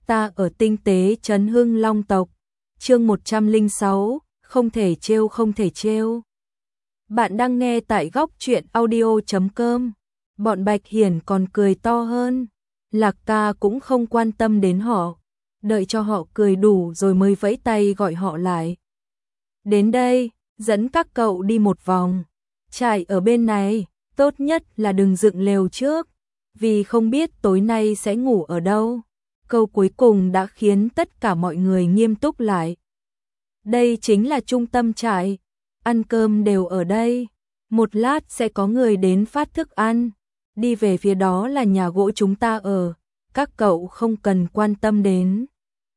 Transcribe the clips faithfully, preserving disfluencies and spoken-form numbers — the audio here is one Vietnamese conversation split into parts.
Ta ở tinh tế trấn Hưng Long tộc. Chương một trăm lẻ sáu, không thể trêu không thể trêu. Bạn đang nghe tại góc truyện audio chấm com. Bọn Bạch Hiển còn cười to hơn. Lạc Ca cũng không quan tâm đến họ, đợi cho họ cười đủ rồi mới vẫy tay gọi họ lại. Đến đây, dẫn các cậu đi một vòng. Trại ở bên này, tốt nhất là đừng dựng lều trước, vì không biết tối nay sẽ ngủ ở đâu. Câu cuối cùng đã khiến tất cả mọi người nghiêm túc lại. Đây chính là trung tâm trại, ăn cơm đều ở đây. Một lát sẽ có người đến phát thức ăn. Đi về phía đó là nhà gỗ chúng ta ở, các cậu không cần quan tâm đến.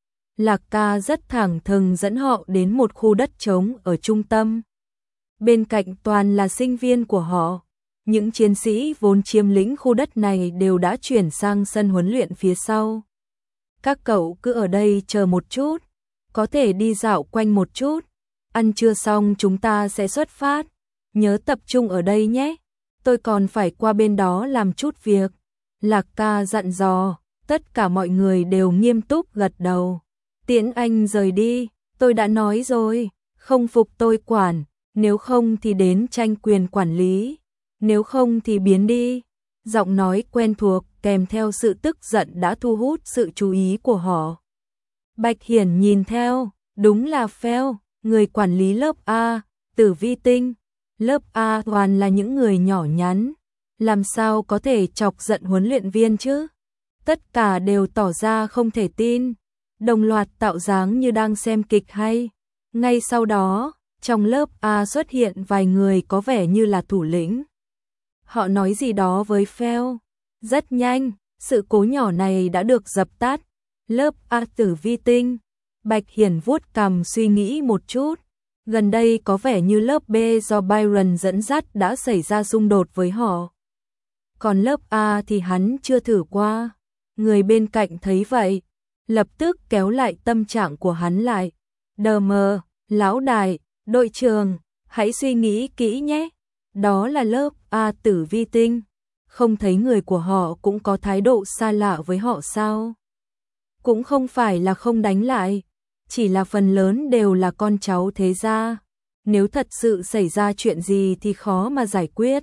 Lạc Ca rất thẳng thừng dẫn họ đến một khu đất trống ở trung tâm. Bên cạnh toàn là sinh viên của họ. Những chiến sĩ vốn chiếm lĩnh khu đất này đều đã chuyển sang sân huấn luyện phía sau. Các cậu cứ ở đây chờ một chút, có thể đi dạo quanh một chút. Ăn trưa xong chúng ta sẽ xuất phát. Nhớ tập trung ở đây nhé. Tôi còn phải qua bên đó làm chút việc. Lạc Ca dặn dò, tất cả mọi người đều nghiêm túc gật đầu. Tiễn anh rời đi, tôi đã nói rồi, không phục tôi quản, nếu không thì đến tranh quyền quản lý, nếu không thì biến đi. Giọng nói quen thuộc kèm theo sự tức giận đã thu hút sự chú ý của họ. Bạch Hiển nhìn theo, đúng là Phèo, người quản lý lớp A, Tử Vi Tinh. Lớp A toàn là những người nhỏ nhắn, làm sao có thể chọc giận huấn luyện viên chứ? Tất cả đều tỏ ra không thể tin, đồng loạt tạo dáng như đang xem kịch hay. Ngay sau đó, trong lớp A xuất hiện vài người có vẻ như là thủ lĩnh. Họ nói gì đó với Phèo. Rất nhanh, sự cố nhỏ này đã được dập tắt. Lớp A Tử Vi Tinh. Bạch Hiển vuốt cằm suy nghĩ một chút. Gần đây có vẻ như lớp B do Byron dẫn dắt đã xảy ra xung đột với họ. Còn lớp A thì hắn chưa thử qua. Người bên cạnh thấy vậy, lập tức kéo lại tâm trạng của hắn lại. Đờ mờ, lão đại, đội trưởng, hãy suy nghĩ kỹ nhé. Đó là lớp A Tử Vi Tinh. Không thấy người của họ cũng có thái độ xa lạ với họ sao? Cũng không phải là không đánh lại, chỉ là phần lớn đều là con cháu thế gia. Nếu thật sự xảy ra chuyện gì thì khó mà giải quyết.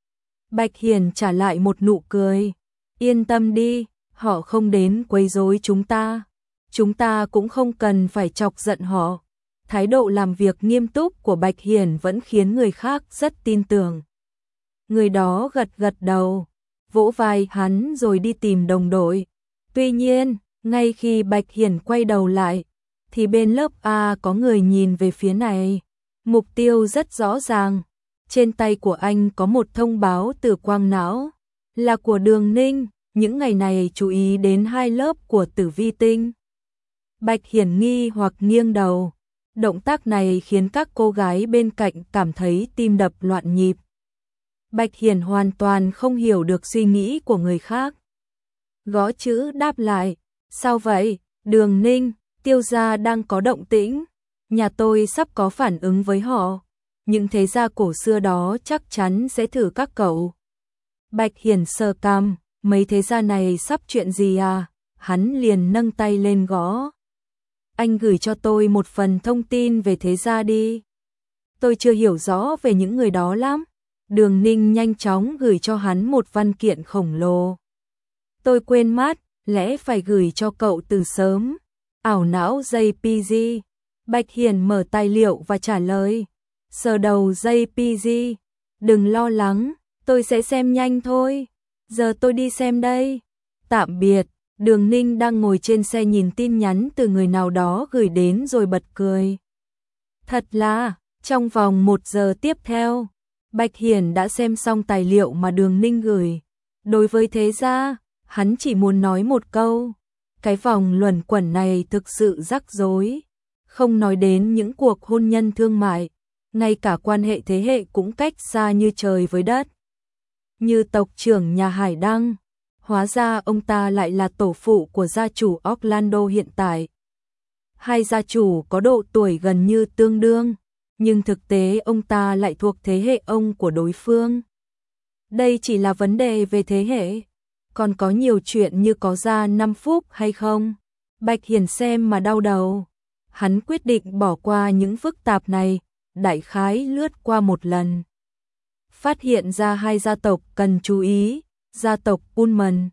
Bạch Hiển trả lại một nụ cười. Yên tâm đi, họ không đến quấy rối chúng ta. Chúng ta cũng không cần phải chọc giận họ. Thái độ làm việc nghiêm túc của Bạch Hiển vẫn khiến người khác rất tin tưởng. Người đó gật gật đầu, vỗ vai hắn rồi đi tìm đồng đội. Tuy nhiên, ngay khi Bạch Hiển quay đầu lại, thì bên lớp A có người nhìn về phía này. Mục tiêu rất rõ ràng. Trên tay của anh có một thông báo từ Quang Não, là của Đường Ninh, những ngày này chú ý đến hai lớp của Tử Vi Tinh. Bạch Hiển nghi hoặc nghiêng đầu. Động tác này khiến các cô gái bên cạnh cảm thấy tim đập loạn nhịp. Bạch Hiển hoàn toàn không hiểu được suy nghĩ của người khác. Gõ chữ đáp lại. Sao vậy, Đường Ninh? Tiêu gia đang có động tĩnh. Nhà tôi sắp có phản ứng với họ. Những thế gia cổ xưa đó chắc chắn sẽ thử các cậu. Bạch Hiển sờ cằm, mấy thế gia này sắp chuyện gì à? Hắn liền nâng tay lên gõ. Anh gửi cho tôi một phần thông tin về thế gia đi. Tôi chưa hiểu rõ về những người đó lắm. Đường Ninh nhanh chóng gửi cho hắn một văn kiện khổng lồ. Tôi quên mất, lẽ phải gửi cho cậu từ sớm. Ảo não jê pê giê. Bạch Hiển mở tài liệu và trả lời. Sờ đầu jê pê giê. Đừng lo lắng, tôi sẽ xem nhanh thôi. Giờ tôi đi xem đây. Tạm biệt. Đường Ninh đang ngồi trên xe nhìn tin nhắn từ người nào đó gửi đến rồi bật cười. Thật là, trong vòng một giờ tiếp theo, Bạch Hiển đã xem xong tài liệu mà Đường Ninh gửi. Đối với thế gia, hắn chỉ muốn nói một câu. Cái vòng luẩn quẩn này thực sự rắc rối. Không nói đến những cuộc hôn nhân thương mại, ngay cả quan hệ thế hệ cũng cách xa như trời với đất. Như tộc trưởng nhà Hải Đăng, hóa ra ông ta lại là tổ phụ của gia chủ Orlando hiện tại. Hai gia chủ có độ tuổi gần như tương đương, nhưng thực tế ông ta lại thuộc thế hệ ông của đối phương. Đây chỉ là vấn đề về thế hệ, còn có nhiều chuyện như có ra năm phúc hay không. Bạch Hiền xem mà đau đầu. Hắn quyết định bỏ qua những phức tạp này, đại khái lướt qua một lần. Phát hiện ra hai gia tộc cần chú ý, gia tộc Pullman,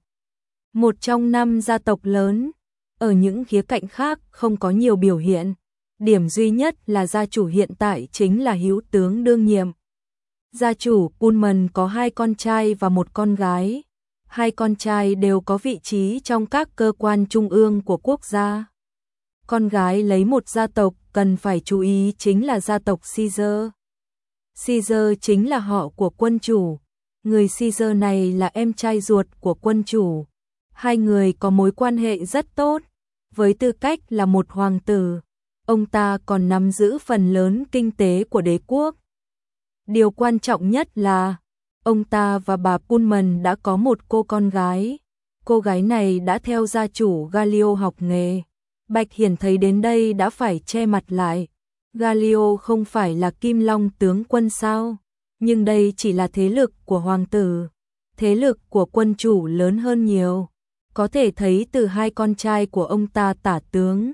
một trong năm gia tộc lớn, ở những khía cạnh khác không có nhiều biểu hiện. Điểm duy nhất là gia chủ hiện tại chính là hữu tướng đương nhiệm. Gia chủ Pullman có hai con trai và một con gái. Hai con trai đều có vị trí trong các cơ quan trung ương của quốc gia. Con gái lấy một gia tộc cần phải chú ý chính là gia tộc Caesar. Caesar chính là họ của quân chủ. Người Caesar này là em trai ruột của quân chủ. Hai người có mối quan hệ rất tốt. Với tư cách là một hoàng tử, ông ta còn nắm giữ phần lớn kinh tế của đế quốc. Điều quan trọng nhất là ông ta và bà Pullman đã có một cô con gái. Cô gái này đã theo gia chủ Gallio học nghề. Bạch Hiển thấy đến đây đã phải che mặt lại. Gallio không phải là Kim Long tướng quân sao? Nhưng đây chỉ là thế lực của hoàng tử. Thế lực của quân chủ lớn hơn nhiều. Có thể thấy từ hai con trai của ông ta tả tướng.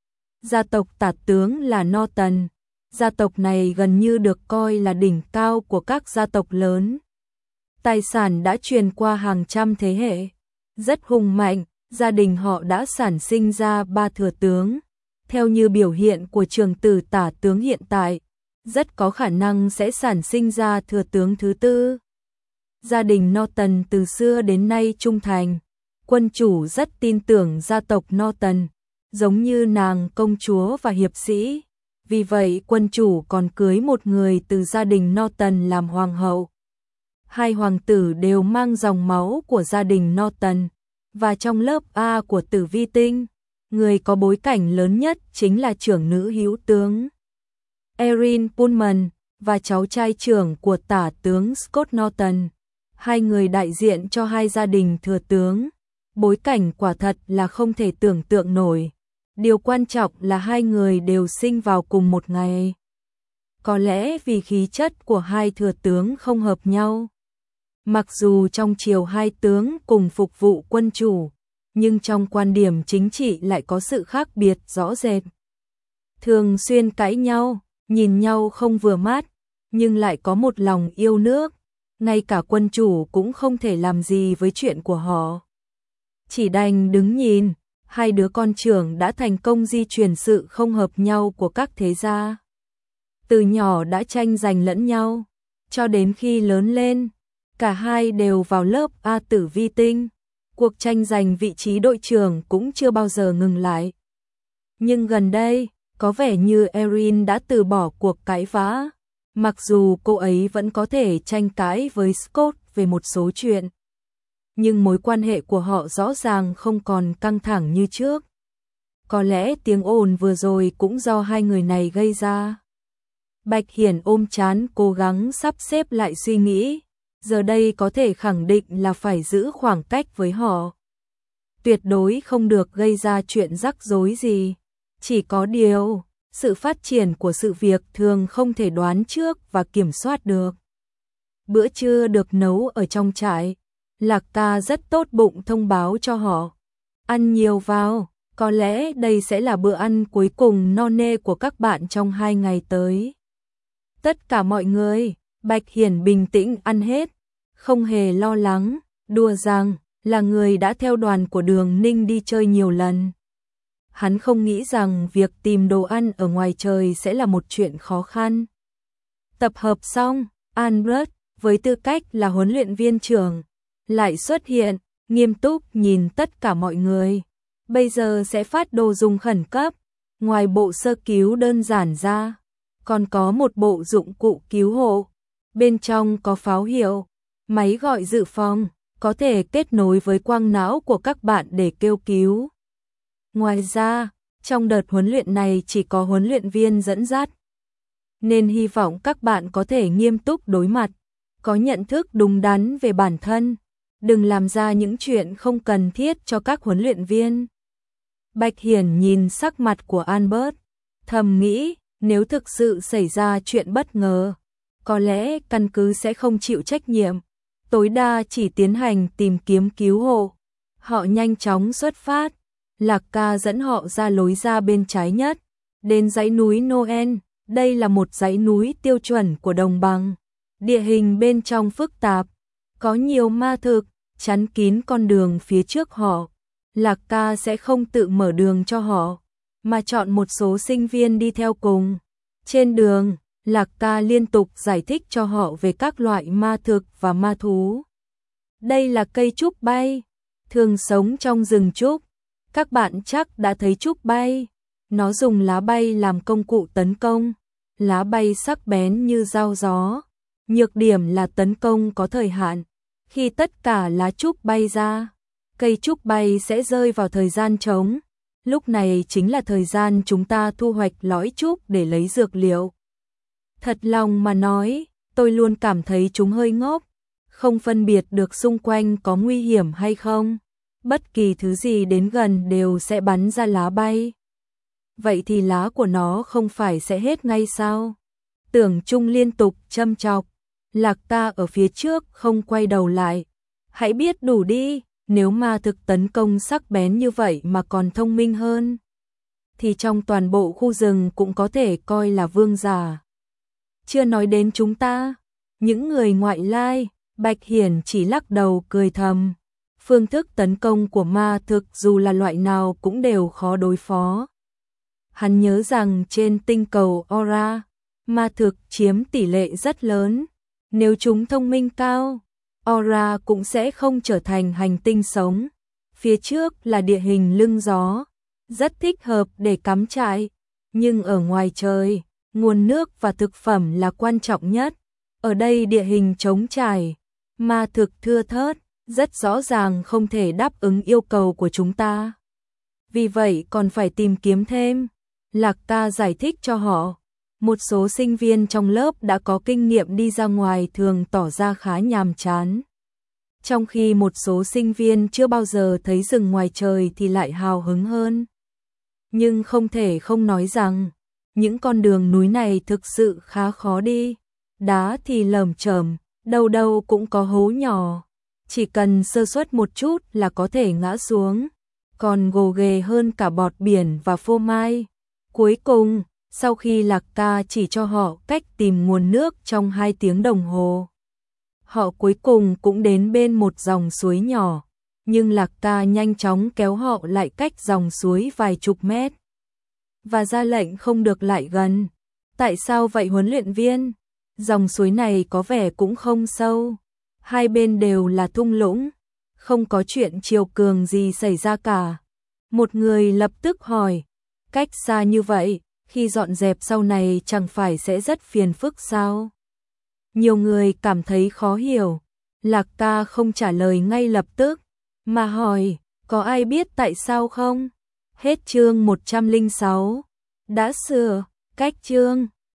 Gia tộc tả tướng là Norton. Gia tộc này gần như được coi là đỉnh cao của các gia tộc lớn. Tài sản đã truyền qua hàng trăm thế hệ. Rất hùng mạnh, gia đình họ đã sản sinh ra ba thừa tướng. Theo như biểu hiện của trường tử tả tướng hiện tại, rất có khả năng sẽ sản sinh ra thừa tướng thứ tư. Gia đình Norton từ xưa đến nay trung thành. Quân chủ rất tin tưởng gia tộc Norton, giống như nàng công chúa và hiệp sĩ. Vì vậy quân chủ còn cưới một người từ gia đình Norton làm hoàng hậu. Hai hoàng tử đều mang dòng máu của gia đình Norton. Và trong lớp A của Tử Vi Tinh, người có bối cảnh lớn nhất chính là trưởng nữ hữu tướng Erin Pullman và cháu trai trưởng của tả tướng Scott Norton. Hai người đại diện cho hai gia đình thừa tướng. Bối cảnh quả thật là không thể tưởng tượng nổi. Điều quan trọng là hai người đều sinh vào cùng một ngày. Có lẽ vì khí chất của hai thừa tướng không hợp nhau. Mặc dù trong triều hai tướng cùng phục vụ quân chủ, nhưng trong quan điểm chính trị lại có sự khác biệt rõ rệt. Thường xuyên cãi nhau, nhìn nhau không vừa mắt, nhưng lại có một lòng yêu nước. Ngay cả quân chủ cũng không thể làm gì với chuyện của họ. Chỉ đành đứng nhìn, hai đứa con trưởng đã thành công di truyền sự không hợp nhau của các thế gia. Từ nhỏ đã tranh giành lẫn nhau, cho đến khi lớn lên, cả hai đều vào lớp A Tử Vi Tinh. Cuộc tranh giành vị trí đội trưởng cũng chưa bao giờ ngừng lại. Nhưng gần đây, có vẻ như Erin đã từ bỏ cuộc cãi vã. Mặc dù cô ấy vẫn có thể tranh cãi với Scott về một số chuyện. Nhưng mối quan hệ của họ rõ ràng không còn căng thẳng như trước. Có lẽ tiếng ồn vừa rồi cũng do hai người này gây ra. Bạch Hiển ôm trán cố gắng sắp xếp lại suy nghĩ. Giờ đây có thể khẳng định là phải giữ khoảng cách với họ. Tuyệt đối không được gây ra chuyện rắc rối gì. Chỉ có điều, sự phát triển của sự việc thường không thể đoán trước và kiểm soát được. Bữa trưa được nấu ở trong trại. Lạc ca rất tốt bụng thông báo cho họ. Ăn nhiều vào, có lẽ đây sẽ là bữa ăn cuối cùng no nê của các bạn trong hai ngày tới. Tất cả mọi người, Bạch Hiển bình tĩnh ăn hết, không hề lo lắng, đùa rằng là người đã theo đoàn của Đường Ninh đi chơi nhiều lần. Hắn không nghĩ rằng việc tìm đồ ăn ở ngoài trời sẽ là một chuyện khó khăn. Tập hợp xong, Albert, với tư cách là huấn luyện viên trưởng, lại xuất hiện, nghiêm túc nhìn tất cả mọi người. Bây giờ sẽ phát đồ dùng khẩn cấp, ngoài bộ sơ cứu đơn giản ra, còn có một bộ dụng cụ cứu hộ. Bên trong có pháo hiệu, máy gọi dự phòng, có thể kết nối với quang não của các bạn để kêu cứu. Ngoài ra, trong đợt huấn luyện này chỉ có huấn luyện viên dẫn dắt. Nên hy vọng các bạn có thể nghiêm túc đối mặt, có nhận thức đúng đắn về bản thân. Đừng làm ra những chuyện không cần thiết cho các huấn luyện viên. Bạch Hiển nhìn sắc mặt của Albert, thầm nghĩ, nếu thực sự xảy ra chuyện bất ngờ, có lẽ căn cứ sẽ không chịu trách nhiệm, tối đa chỉ tiến hành tìm kiếm cứu hộ. Họ nhanh chóng xuất phát, Lạc Ca dẫn họ ra lối ra bên trái nhất, đến dãy núi Noel. Đây là một dãy núi tiêu chuẩn của đồng bằng. Địa hình bên trong phức tạp, có nhiều ma thực, chắn kín con đường phía trước họ. Lạc Ca sẽ không tự mở đường cho họ, mà chọn một số sinh viên đi theo cùng. Trên đường, Lạc Ca liên tục giải thích cho họ về các loại ma thực và ma thú. Đây là cây trúc bay, thường sống trong rừng trúc. Các bạn chắc đã thấy trúc bay. Nó dùng lá bay làm công cụ tấn công. Lá bay sắc bén như dao gió. Nhược điểm là tấn công có thời hạn. Khi tất cả lá trúc bay ra, cây trúc bay sẽ rơi vào thời gian trống. Lúc này chính là thời gian chúng ta thu hoạch lõi trúc để lấy dược liệu. Thật lòng mà nói, tôi luôn cảm thấy chúng hơi ngốc, không phân biệt được xung quanh có nguy hiểm hay không. Bất kỳ thứ gì đến gần đều sẽ bắn ra lá bay. Vậy thì lá của nó không phải sẽ hết ngay sao? Tưởng Trung liên tục châm chọc. Lạc Ca ở phía trước không quay đầu lại. Hãy biết đủ đi, nếu ma thực tấn công sắc bén như vậy mà còn thông minh hơn, thì trong toàn bộ khu rừng cũng có thể coi là vương giả. Chưa nói đến chúng ta, những người ngoại lai. Bạch Hiển chỉ lắc đầu cười thầm. Phương thức tấn công của ma thực dù là loại nào cũng đều khó đối phó. Hắn nhớ rằng trên tinh cầu Aura, ma thực chiếm tỷ lệ rất lớn. Nếu chúng thông minh cao, Aura cũng sẽ không trở thành hành tinh sống. Phía trước là địa hình lưng gió, rất thích hợp để cắm trại. Nhưng ở ngoài trời, nguồn nước và thực phẩm là quan trọng nhất. Ở đây địa hình trống trải, ma thực thưa thớt, rất rõ ràng không thể đáp ứng yêu cầu của chúng ta. Vì vậy còn phải tìm kiếm thêm. Lạc Ca giải thích cho họ. Một số sinh viên trong lớp đã có kinh nghiệm đi ra ngoài thường tỏ ra khá nhàm chán. Trong khi một số sinh viên chưa bao giờ thấy rừng ngoài trời thì lại hào hứng hơn. Nhưng không thể không nói rằng, những con đường núi này thực sự khá khó đi. Đá thì lởm chởm, đâu đâu cũng có hố nhỏ. Chỉ cần sơ suất một chút là có thể ngã xuống. Còn gồ ghề hơn cả bọt biển và phô mai. Cuối cùng, sau khi Lạc Ca chỉ cho họ cách tìm nguồn nước trong hai tiếng đồng hồ, họ cuối cùng cũng đến bên một dòng suối nhỏ. Nhưng Lạc Ca nhanh chóng kéo họ lại cách dòng suối vài chục mét. Và ra lệnh không được lại gần. Tại sao vậy huấn luyện viên? Dòng suối này có vẻ cũng không sâu. Hai bên đều là thung lũng. Không có chuyện triều cường gì xảy ra cả. Một người lập tức hỏi. Cách xa như vậy, khi dọn dẹp sau này chẳng phải sẽ rất phiền phức sao? Nhiều người cảm thấy khó hiểu. Lạc Ca không trả lời ngay lập tức, mà hỏi, có ai biết tại sao không? Hết chương một trăm lẻ sáu. Đã sửa, cách chương